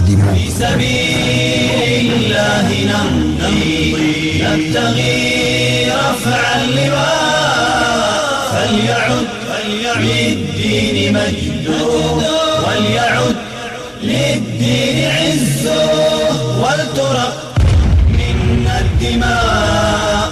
القادمون. في سبيل الله نمضي نبتغي رفع اللواء، فليعد للدين مجده وليعد للدين عزه، ولترق منا الدماء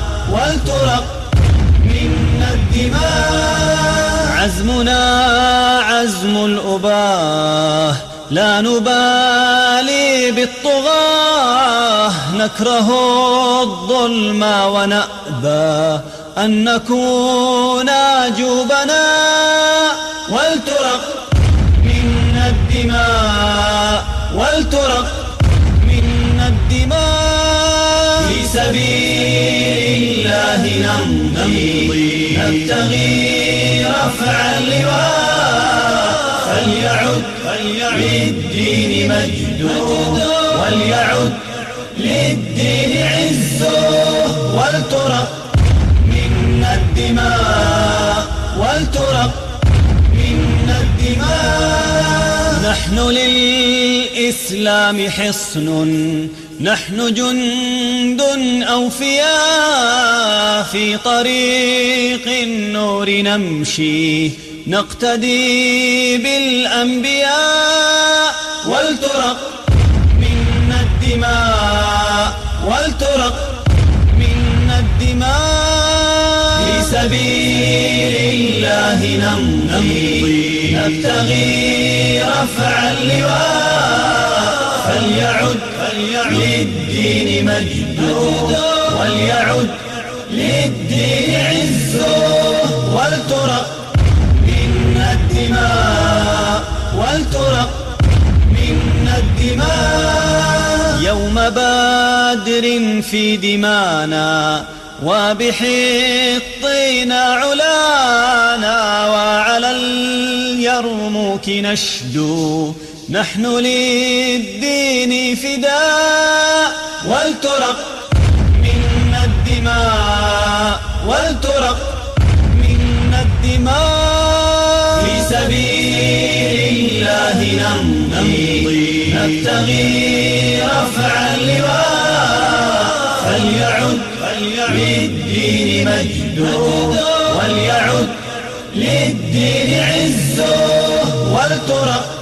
عزمنا عزم الأباه، لا نبالي بالطغاة، نكره الظلم ونأبى أن نكون جبنا، ولترق منا الدماء في سبيل الله نمضي نبتغي رفع اللواء، فليعد للدين مجده وليعد للدين عزه، ولترق منا الدماء نحن للإسلام حصن، نحن جند أوفياء، في طريق النور نمشي نقتدي بالأنبياء، ولترق منا الدماء في سبيل الله نمضي نبتغي رفع اللواء، فليعد للدين مجده وليعد للدين عزه، ولترق منا الدماء يوم بدر في دمانا، وبحطنا علانا، وعلى اليرموك نشدو نحن للدين فداء، ولترق منا الدماء في سبيل الله نمضي نبتغي رفع اللواء، فليعد للدين مجده وليعد للدين عزه، ولترق